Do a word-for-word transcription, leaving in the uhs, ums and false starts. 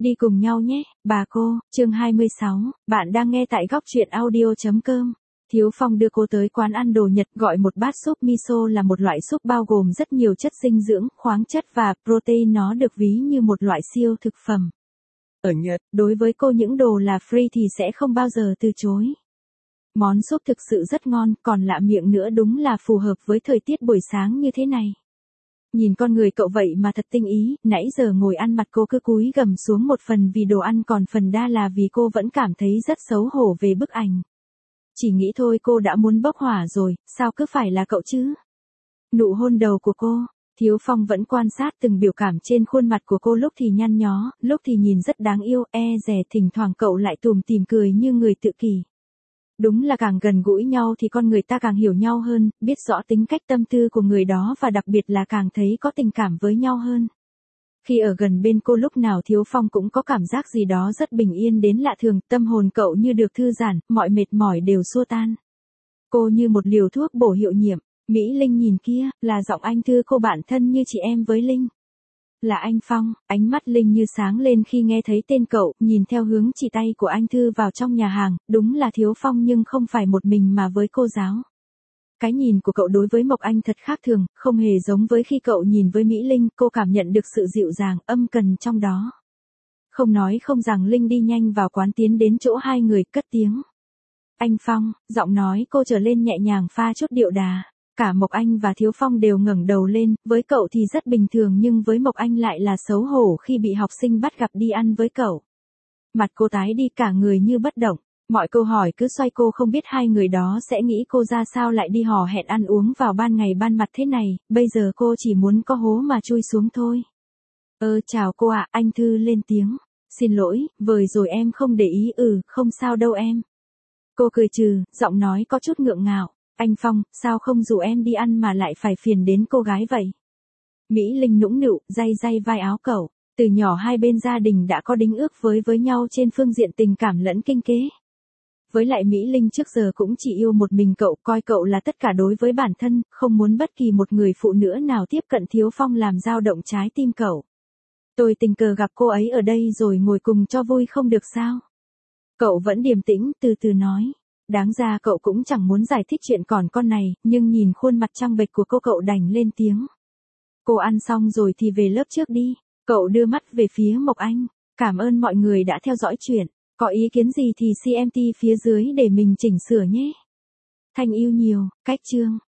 Đi cùng nhau nhé, bà cô, chương hai mươi sáu, bạn đang nghe tại góc truyện audio.com. Thiếu Phong đưa cô tới quán ăn đồ Nhật, gọi một bát súp miso là một loại súp bao gồm rất nhiều chất dinh dưỡng, khoáng chất và protein, nó được ví như một loại siêu thực phẩm. Ở Nhật, đối với cô những đồ là free thì sẽ không bao giờ từ chối. Món súp thực sự rất ngon, còn lạ miệng nữa, đúng là phù hợp với thời tiết buổi sáng như thế này. Nhìn con người cậu vậy mà thật tinh ý, nãy giờ ngồi ăn mặt cô cứ cúi gằm xuống một phần vì đồ ăn, còn phần đa là vì cô vẫn cảm thấy rất xấu hổ về bức ảnh. Chỉ nghĩ thôi cô đã muốn bốc hỏa rồi, sao cứ phải là cậu chứ? Nụ hôn đầu của cô, Thiếu Phong vẫn quan sát từng biểu cảm trên khuôn mặt của cô, lúc thì nhăn nhó, lúc thì nhìn rất đáng yêu, e dè, thỉnh thoảng cậu lại tủm tỉm cười như người tự kỷ. Đúng là càng gần gũi nhau thì con người ta càng hiểu nhau hơn, biết rõ tính cách tâm tư của người đó và đặc biệt là càng thấy có tình cảm với nhau hơn. Khi ở gần bên cô lúc nào Thiếu Phong cũng có cảm giác gì đó rất bình yên đến lạ thường, tâm hồn cậu như được thư giãn, mọi mệt mỏi đều xua tan. Cô như một liều thuốc bổ hiệu nghiệm. Mỹ Linh nhìn kia, là giọng anh Thư, cô bạn thân như chị em với Linh. Là anh Phong, ánh mắt Linh như sáng lên khi nghe thấy tên cậu, nhìn theo hướng chỉ tay của anh Thư vào trong nhà hàng, đúng là Thiếu Phong nhưng không phải một mình mà với cô giáo. Cái nhìn của cậu đối với Mộc Anh thật khác thường, không hề giống với khi cậu nhìn với Mỹ Linh, cô cảm nhận được sự dịu dàng, âm cần trong đó. Không nói không rằng Linh đi nhanh vào quán, tiến đến chỗ hai người, cất tiếng. Anh Phong, giọng nói cô trở lên nhẹ nhàng pha chút điệu đà. Cả Mộc Anh và Thiếu Phong đều ngẩng đầu lên, với cậu thì rất bình thường nhưng với Mộc Anh lại là xấu hổ khi bị học sinh bắt gặp đi ăn với cậu. Mặt cô tái đi, cả người như bất động, mọi câu hỏi cứ xoay, cô không biết hai người đó sẽ nghĩ cô ra sao lại đi hò hẹn ăn uống vào ban ngày ban mặt thế này, bây giờ cô chỉ muốn có hố mà chui xuống thôi. Ơ chào cô ạ, anh Thư lên tiếng. Xin lỗi, vời rồi em không để ý. Ừ, không sao đâu em. Cô cười trừ, giọng nói có chút ngượng ngạo. Anh Phong, sao không rủ em đi ăn mà lại phải phiền đến cô gái vậy? Mỹ Linh nũng nịu, day day vai áo cậu. Từ nhỏ hai bên gia đình đã có đính ước với với nhau trên phương diện tình cảm lẫn kinh tế. Với lại Mỹ Linh trước giờ cũng chỉ yêu một mình cậu, coi cậu là tất cả đối với bản thân, không muốn bất kỳ một người phụ nữ nào tiếp cận Thiếu Phong làm dao động trái tim cậu. Tôi tình cờ gặp cô ấy ở đây rồi ngồi cùng cho vui không được sao? Cậu vẫn điềm tĩnh, từ từ nói. Đáng ra cậu cũng chẳng muốn giải thích chuyện còn con này, nhưng nhìn khuôn mặt trăng bệch của cô cậu đành lên tiếng. Cô ăn xong rồi thì về lớp trước đi. Cậu đưa mắt về phía Mộc Anh. Cảm ơn mọi người đã theo dõi chuyện. Có ý kiến gì thì xê em tê phía dưới để mình chỉnh sửa nhé. Thanh yêu nhiều, cách chương.